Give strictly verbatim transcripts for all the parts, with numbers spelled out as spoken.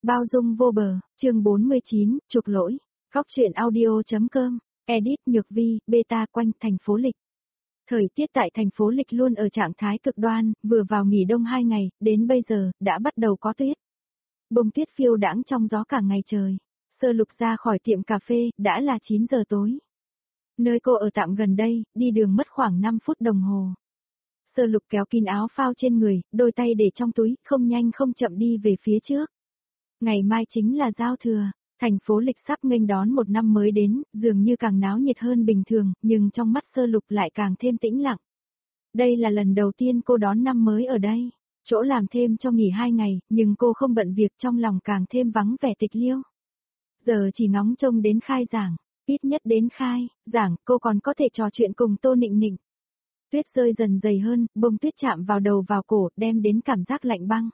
Bao dung vô bờ, chương bốn mươi chín, chuộc lỗi. Góc truyện audio.com, edit Nhược Vi, beta quanh thành phố Lịch. Thời tiết tại thành phố Lịch luôn ở trạng thái cực đoan, vừa vào nghỉ đông hai ngày, đến bây giờ, đã bắt đầu có tuyết. Bông tuyết phiêu đãng trong gió cả ngày trời. Sơ Lục ra khỏi tiệm cà phê, đã là chín giờ tối. Nơi cô ở tạm gần đây, đi đường mất khoảng năm phút đồng hồ. Sơ Lục kéo kín áo phao trên người, đôi tay để trong túi, không nhanh không chậm đi về phía trước. Ngày mai chính là giao thừa, thành phố Lịch sắp nghênh đón một năm mới đến, dường như càng náo nhiệt hơn bình thường, nhưng trong mắt Sơ Lục lại càng thêm tĩnh lặng. Đây là lần đầu tiên cô đón năm mới ở đây, chỗ làm thêm cho nghỉ hai ngày, nhưng cô không bận việc, trong lòng càng thêm vắng vẻ tịch liêu. Giờ chỉ ngóng trông đến khai giảng, ít nhất đến khai, giảng, cô còn có thể trò chuyện cùng Tô Nịnh Nịnh. Tuyết rơi dần dày hơn, bông tuyết chạm vào đầu vào cổ, đem đến cảm giác lạnh băng.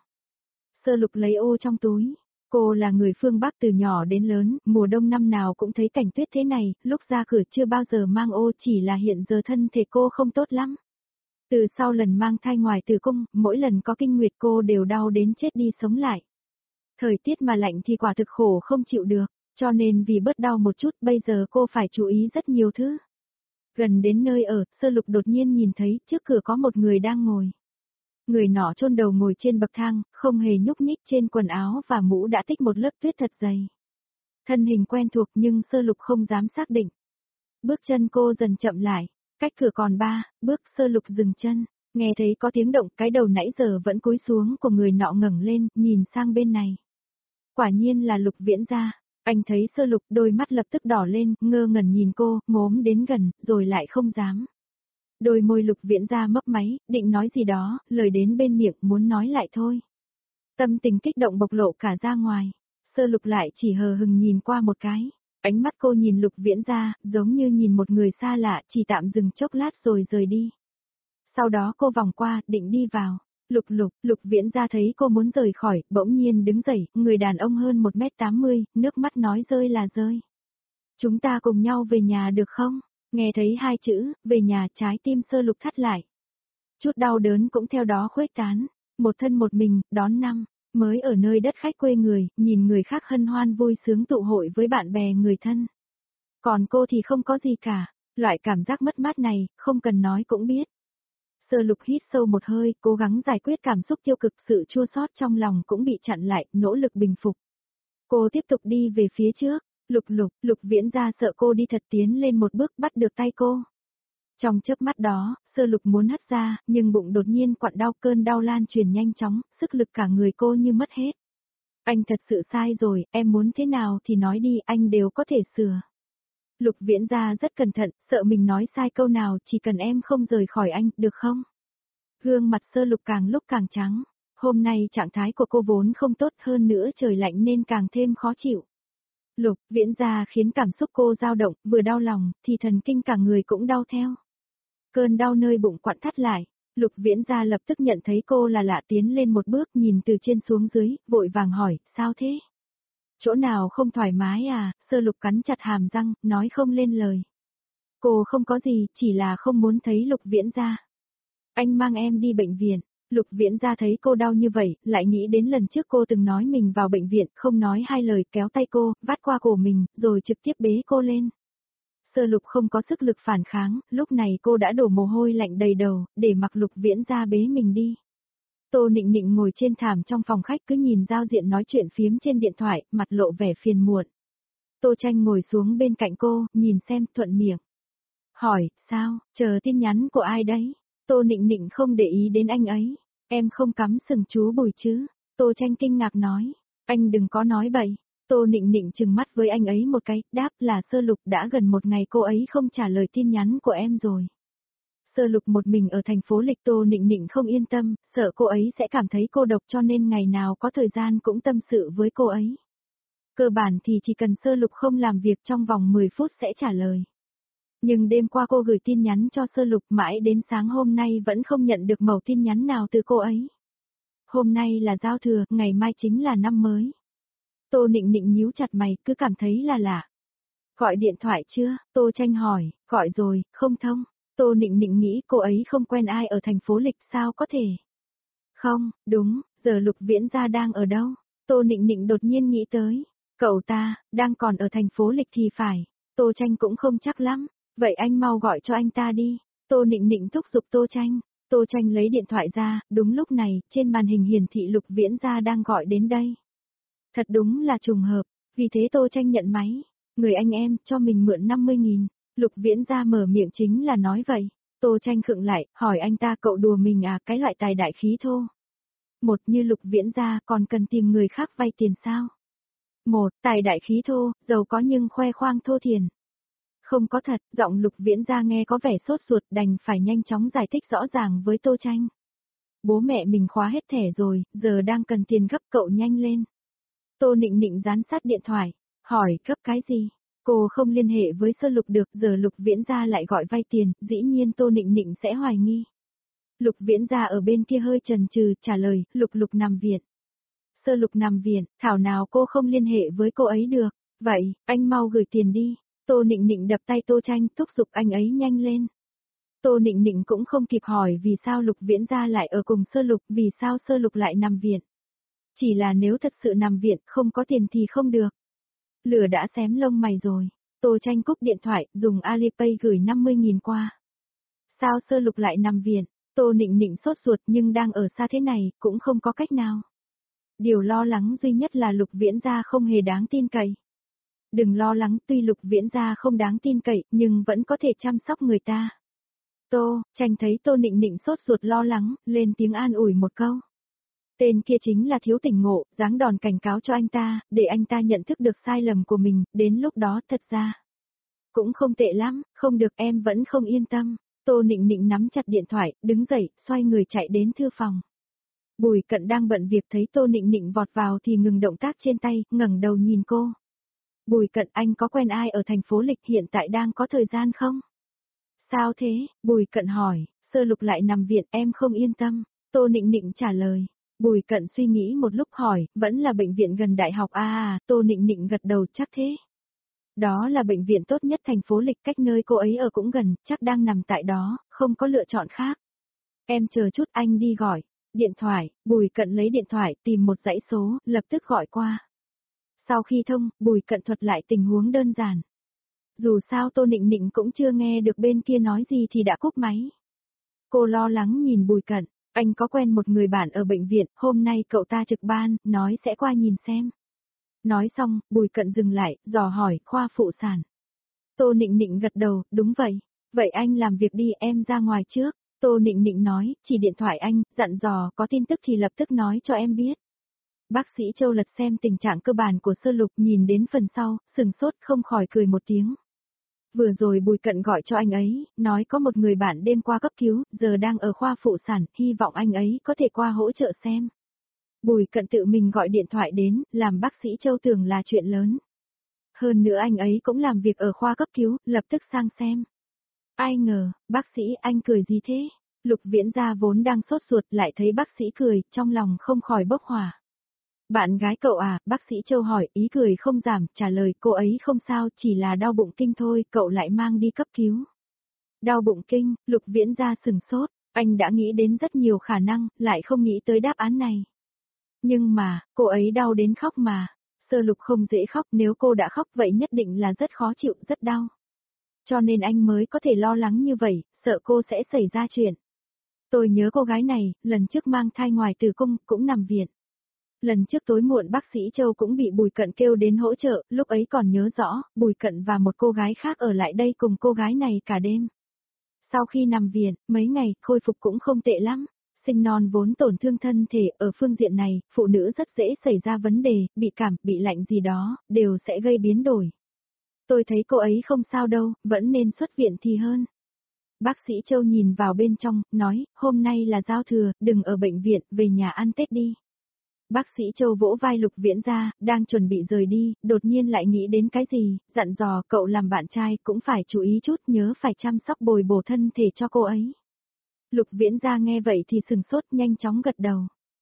Sơ Lục lấy ô trong túi. Cô là người phương Bắc từ nhỏ đến lớn, mùa đông năm nào cũng thấy cảnh tuyết thế này, lúc ra cửa chưa bao giờ mang ô, chỉ là hiện giờ thân thể cô không tốt lắm. Từ sau lần mang thai ngoài tử cung, mỗi lần có kinh nguyệt cô đều đau đến chết đi sống lại. Thời tiết mà lạnh thì quả thực khổ không chịu được, cho nên vì bớt đau một chút bây giờ cô phải chú ý rất nhiều thứ. Gần đến nơi ở, Sơ Lục đột nhiên nhìn thấy trước cửa có một người đang ngồi. Người nọ chôn đầu ngồi trên bậc thang, không hề nhúc nhích, trên quần áo và mũ đã tích một lớp tuyết thật dày. Thân hình quen thuộc nhưng Sơ Lục không dám xác định. Bước chân cô dần chậm lại, cách cửa còn ba bước, Sơ Lục dừng chân, nghe thấy có tiếng động, cái đầu nãy giờ vẫn cúi xuống của người nọ ngẩng lên, nhìn sang bên này. Quả nhiên là Lục Viễn Gia. Anh thấy Sơ Lục, đôi mắt lập tức đỏ lên, ngơ ngẩn nhìn cô, ngốm đến gần, rồi lại không dám. Đôi môi Lục Viễn Gia mấp máy, định nói gì đó, lời đến bên miệng muốn nói lại thôi. Tâm tình kích động bộc lộ cả ra ngoài. Sơ Lục lại chỉ hờ hừng nhìn qua một cái. Ánh mắt cô nhìn Lục Viễn Gia, giống như nhìn một người xa lạ, chỉ tạm dừng chốc lát rồi rời đi. Sau đó cô vòng qua, định đi vào. Lục Lục, Lục Viễn Gia thấy cô muốn rời khỏi, bỗng nhiên đứng dậy, người đàn ông hơn một mét tám mươi, nước mắt nói rơi là rơi. Chúng ta cùng nhau về nhà được không? Nghe thấy hai chữ, về nhà, trái tim Sơ Lục thắt lại. Chút đau đớn cũng theo đó khuếch tán, một thân một mình, đón năm, mới ở nơi đất khách quê người, nhìn người khác hân hoan vui sướng tụ hội với bạn bè người thân. Còn cô thì không có gì cả, loại cảm giác mất mát này, không cần nói cũng biết. Sơ Lục hít sâu một hơi, cố gắng giải quyết cảm xúc tiêu cực, sự chua xót trong lòng cũng bị chặn lại, nỗ lực bình phục. Cô tiếp tục đi về phía trước. Lục Lục, Lục Viễn Gia sợ cô đi thật tiến lên một bước bắt được tay cô. Trong chớp mắt đó, Sơ Lục muốn hất ra, nhưng bụng đột nhiên quặn đau, cơn đau lan truyền nhanh chóng, sức lực cả người cô như mất hết. Anh thật sự sai rồi, em muốn thế nào thì nói đi, anh đều có thể sửa. Lục Viễn Gia rất cẩn thận, sợ mình nói sai câu nào, chỉ cần em không rời khỏi anh, được không? Gương mặt Sơ Lục càng lúc càng trắng. Hôm nay trạng thái của cô vốn không tốt, hơn nữa trời lạnh nên càng thêm khó chịu. Lục Viễn Gia khiến cảm xúc cô dao động, vừa đau lòng, thì thần kinh cả người cũng đau theo. Cơn đau nơi bụng quặn thắt lại, Lục Viễn Gia lập tức nhận thấy cô là lạ, tiến lên một bước, nhìn từ trên xuống dưới, vội vàng hỏi, sao thế? Chỗ nào không thoải mái à? Sơ Lục cắn chặt hàm răng, nói không lên lời. Cô không có gì, chỉ là không muốn thấy Lục Viễn Gia. Anh mang em đi bệnh viện. Lục Viễn Gia thấy cô đau như vậy, lại nghĩ đến lần trước cô từng nói mình vào bệnh viện, không nói hai lời, kéo tay cô, vắt qua cổ mình, rồi trực tiếp bế cô lên. Sơ Lục không có sức lực phản kháng, lúc này cô đã đổ mồ hôi lạnh đầy đầu, để mặc Lục Viễn Gia bế mình đi. Tô Nịnh Nịnh ngồi trên thảm trong phòng khách cứ nhìn giao diện nói chuyện phiếm trên điện thoại, mặt lộ vẻ phiền muộn. Tô Tranh ngồi xuống bên cạnh cô, nhìn xem, thuận miệng. Hỏi, sao, chờ tin nhắn của ai đấy? Tô Nịnh Nịnh không để ý đến anh ấy. Em không cắm sừng chú Bùi chứ? Tô Tranh kinh ngạc nói. Anh đừng có nói bậy. Tô Nịnh Nịnh trừng mắt với anh ấy một cái, đáp là Sơ Lục, đã gần một ngày cô ấy không trả lời tin nhắn của em rồi. Sơ Lục một mình ở thành phố Lịch, Tô Nịnh Nịnh không yên tâm, sợ cô ấy sẽ cảm thấy cô độc, cho nên ngày nào có thời gian cũng tâm sự với cô ấy. Cơ bản thì chỉ cần Sơ Lục không làm việc trong vòng mười phút sẽ trả lời. Nhưng đêm qua cô gửi tin nhắn cho Sơ Lục, mãi đến sáng hôm nay vẫn không nhận được mẩu tin nhắn nào từ cô ấy. Hôm nay là giao thừa, ngày mai chính là năm mới. Tô Nịnh Nịnh nhíu chặt mày, cứ cảm thấy là lạ. Gọi điện thoại chưa? Tô Tranh hỏi. Gọi rồi, không thông. Tô Nịnh Nịnh nghĩ cô ấy không quen ai ở thành phố Lịch, sao có thể? Không, đúng, giờ Lục Viễn Gia đang ở đâu? Tô Nịnh Nịnh đột nhiên nghĩ tới, cậu ta, đang còn ở thành phố Lịch thì phải, Tô Tranh cũng không chắc lắm, vậy anh mau gọi cho anh ta đi, Tô Nịnh Nịnh thúc giục Tô Tranh. Tô Tranh lấy điện thoại ra, đúng lúc này, trên màn hình hiển thị Lục Viễn Gia đang gọi đến đây. Thật đúng là trùng hợp, vì thế Tô Tranh nhận máy, người anh em, cho mình mượn năm mươi nghìn, Lục Viễn Gia mở miệng chính là nói vậy. Tô Tranh khựng lại, hỏi anh ta cậu đùa mình à, cái loại tài đại khí thô. Một như Lục Viễn Gia còn cần tìm người khác vay tiền sao? Một, tài đại khí thô, giàu có nhưng khoe khoang thô thiển. Không có thật, giọng Lục Viễn Gia nghe có vẻ sốt ruột đành phải nhanh chóng giải thích rõ ràng với Tô Tranh. Bố mẹ mình khóa hết thẻ rồi, giờ đang cần tiền gấp cậu nhanh lên. Tô Nịnh Nịnh dán sát điện thoại, hỏi cấp cái gì? Cô không liên hệ với Sơ Lục được, giờ Lục Viễn Gia lại gọi vay tiền, dĩ nhiên Tô Nịnh Nịnh sẽ hoài nghi. Lục Viễn Gia ở bên kia hơi chần chừ, trả lời, Lục Lục nằm viện. Sơ Lục nằm viện, thảo nào cô không liên hệ với cô ấy được, vậy, anh mau gửi tiền đi. Tô Nịnh Nịnh đập tay Tô Tranh, thúc giục anh ấy nhanh lên. Tô Nịnh Nịnh cũng không kịp hỏi vì sao Lục Viễn Gia lại ở cùng Sơ Lục, vì sao Sơ Lục lại nằm viện. Chỉ là nếu thật sự nằm viện, không có tiền thì không được. Lửa đã xém lông mày rồi. Tô Tranh cúp điện thoại, dùng Alipay gửi năm mươi nghìn qua. Sao Sơ Lục lại nằm viện? Tô Nịnh Nịnh sốt ruột nhưng đang ở xa thế này, cũng không có cách nào. Điều lo lắng duy nhất là Lục Viễn Gia không hề đáng tin cậy. Đừng lo lắng, tuy Lục Viễn Gia không đáng tin cậy, nhưng vẫn có thể chăm sóc người ta. Tô, Tranh thấy Tô Nịnh Nịnh sốt ruột lo lắng, lên tiếng an ủi một câu. Tên kia chính là thiếu tỉnh ngộ, giáng đòn cảnh cáo cho anh ta, để anh ta nhận thức được sai lầm của mình, đến lúc đó thật ra. Cũng không tệ lắm, không được em vẫn không yên tâm. Tô Nịnh Nịnh nắm chặt điện thoại, đứng dậy, xoay người chạy đến thư phòng. Bùi Cận đang bận việc thấy Tô Nịnh Nịnh vọt vào thì ngừng động tác trên tay, ngẩng đầu nhìn cô. Bùi Cận, anh có quen ai ở thành phố Lịch hiện tại đang có thời gian không? Sao thế? Bùi Cận hỏi, Sơ Lục lại nằm viện em không yên tâm. Tô Nịnh Nịnh trả lời. Bùi Cận suy nghĩ một lúc hỏi, vẫn là bệnh viện gần đại học à, à Tô Nịnh Nịnh gật đầu chắc thế. Đó là bệnh viện tốt nhất thành phố Lịch, cách nơi cô ấy ở cũng gần, chắc đang nằm tại đó, không có lựa chọn khác. Em chờ chút anh đi gọi. Điện thoại, Bùi Cận lấy điện thoại tìm một dãy số, lập tức gọi qua. Sau khi thông, Bùi Cận thuật lại tình huống đơn giản. Dù sao Tô Nịnh Nịnh cũng chưa nghe được bên kia nói gì thì đã cúp máy. Cô lo lắng nhìn Bùi Cận, anh có quen một người bạn ở bệnh viện, hôm nay cậu ta trực ban, nói sẽ qua nhìn xem. Nói xong, Bùi Cận dừng lại, dò hỏi, khoa phụ sản. Tô Nịnh Nịnh gật đầu, đúng vậy. Vậy anh làm việc đi, em ra ngoài trước. Tô Nịnh Nịnh nói, chỉ điện thoại anh, dặn dò, có tin tức thì lập tức nói cho em biết. Bác sĩ Châu lật xem tình trạng cơ bản của Sơ Lục, nhìn đến phần sau, sừng sốt không khỏi cười một tiếng. Vừa rồi Bùi Cận gọi cho anh ấy, nói có một người bạn đêm qua cấp cứu, giờ đang ở khoa phụ sản, hy vọng anh ấy có thể qua hỗ trợ xem. Bùi Cận tự mình gọi điện thoại đến, làm bác sĩ Châu tưởng là chuyện lớn. Hơn nữa anh ấy cũng làm việc ở khoa cấp cứu, lập tức sang xem. Ai ngờ, bác sĩ anh cười gì thế? Lục Viễn Gia vốn đang sốt ruột lại thấy bác sĩ cười, trong lòng không khỏi bốc hỏa. Bạn gái cậu à, bác sĩ Châu hỏi, ý cười không giảm, trả lời cô ấy không sao, chỉ là đau bụng kinh thôi, cậu lại mang đi cấp cứu. Đau bụng kinh, Lục Viễn Gia sừng sốt, anh đã nghĩ đến rất nhiều khả năng, lại không nghĩ tới đáp án này. Nhưng mà, cô ấy đau đến khóc mà. Sơ Lục không dễ khóc, nếu cô đã khóc vậy nhất định là rất khó chịu, rất đau. Cho nên anh mới có thể lo lắng như vậy, sợ cô sẽ xảy ra chuyện. Tôi nhớ cô gái này, lần trước mang thai ngoài tử cung, cũng nằm viện. Lần trước tối muộn bác sĩ Châu cũng bị Bùi Cận kêu đến hỗ trợ, lúc ấy còn nhớ rõ, Bùi Cận và một cô gái khác ở lại đây cùng cô gái này cả đêm. Sau khi nằm viện, mấy ngày, khôi phục cũng không tệ lắm. Sinh non vốn tổn thương thân thể, ở phương diện này, phụ nữ rất dễ xảy ra vấn đề, bị cảm, bị lạnh gì đó, đều sẽ gây biến đổi. Tôi thấy cô ấy không sao đâu, vẫn nên xuất viện thì hơn. Bác sĩ Châu nhìn vào bên trong, nói, hôm nay là giao thừa, đừng ở bệnh viện, về nhà ăn Tết đi. Bác sĩ Châu vỗ vai Lục Viễn Gia, đang chuẩn bị rời đi, đột nhiên lại nghĩ đến cái gì, dặn dò cậu làm bạn trai cũng phải chú ý chút, nhớ phải chăm sóc bồi bổ thân thể cho cô ấy. Lục Viễn Gia nghe vậy thì sừng sốt, nhanh chóng gật đầu.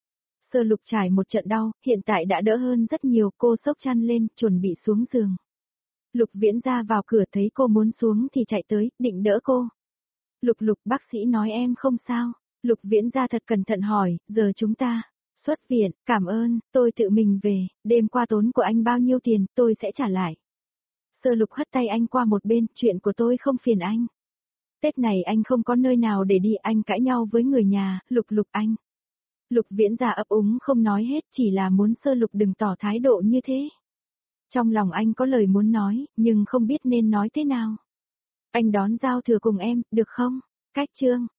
Sơ Lục trải một trận đau, hiện tại đã đỡ hơn rất nhiều, cô xốc chăn lên, chuẩn bị xuống giường. Lục Viễn Gia vào cửa thấy cô muốn xuống thì chạy tới, định đỡ cô. Lục Lục, bác sĩ nói em không sao. Lục Viễn Gia thật cẩn thận hỏi, giờ chúng ta Xuất viện, cảm ơn, tôi tự mình về, đêm qua tốn của anh bao nhiêu tiền, tôi sẽ trả lại. Sơ Lục hất tay anh qua một bên, chuyện của tôi không phiền anh. Tết này anh không có nơi nào để đi, anh cãi nhau với người nhà, Lục Lục anh. Lục Viễn già ấp úng không nói hết, chỉ là muốn Sơ Lục đừng tỏ thái độ như thế. Trong lòng anh có lời muốn nói, nhưng không biết nên nói thế nào. Anh đón giao thừa cùng em, được không? Cách chương,